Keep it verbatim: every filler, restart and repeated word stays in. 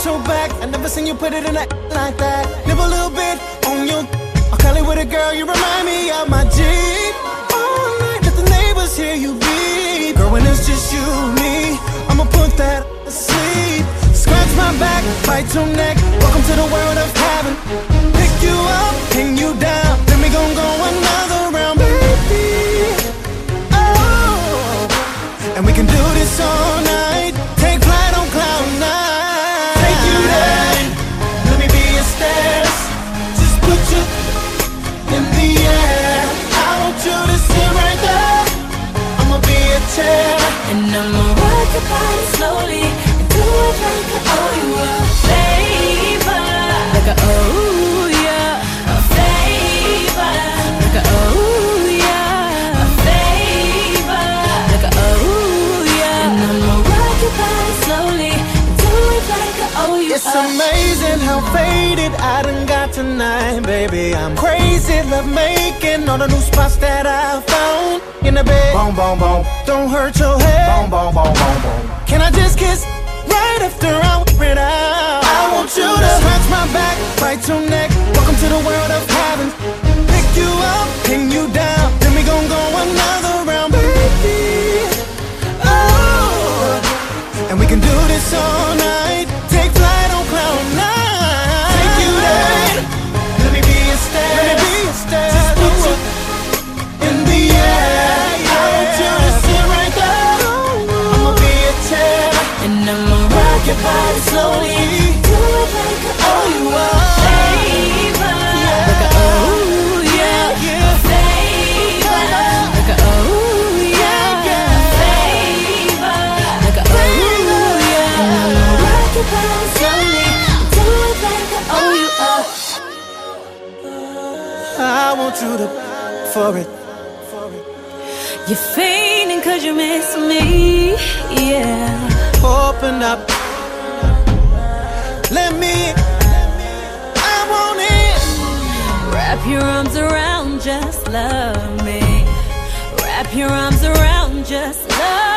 your back. I never seen you put it in a like that. Live a little bit on your. I'll call it with a girl. You remind me of my Jeep. All night, let the neighbors hear you beep. Girl, when it's just you and me, I'ma put that to sleep. Scratch my back, bite your neck. Welcome to the world of heaven. Pick you up, pin you down. Then we gon' go another round, baby. Oh, and we can do this all night. Take flight on cloud nine. Take you there. Let me be your stairs. Just put you in the air. I want you to sit right there. I'ma be a chair, and I'ma rock your body slowly and do it like I owe you a favor, like I owe ya a favor, like I owe ya a favor, like I owe ya. And I'ma rock your body slowly and do it like I owe you. It's amazing how faded I done got tonight, baby. I'm crazy, love making all the new spots that I found in the bed. Boom, boom, boom. Don't hurt your head. Boom, boom, boom, boom, boom. Can I just kiss right after I wear it out? I want you to scratch my back, bite your neck. Welcome to the world of heaven. Pick you up, pin you down. Then we gon' go another round, baby. Oh, and we can do this all night. Take flight on cloud nine. Take you there. Let me be a star. Let me be a star. Just put you in the air. I want you to sit right there. I'ma be a chair, and I'ma rock your body slowly. Do it like I owe you a favor, like I owe ya a favor, like I owe ya a favor, like I owe ya. And I'ma rock your body slowly. Do it like I owe you a. I want you to for it. You're fainting cause you miss me, yeah. Open up. Let me. I want it. Wrap your arms around, just love me. Wrap your arms around, just love me.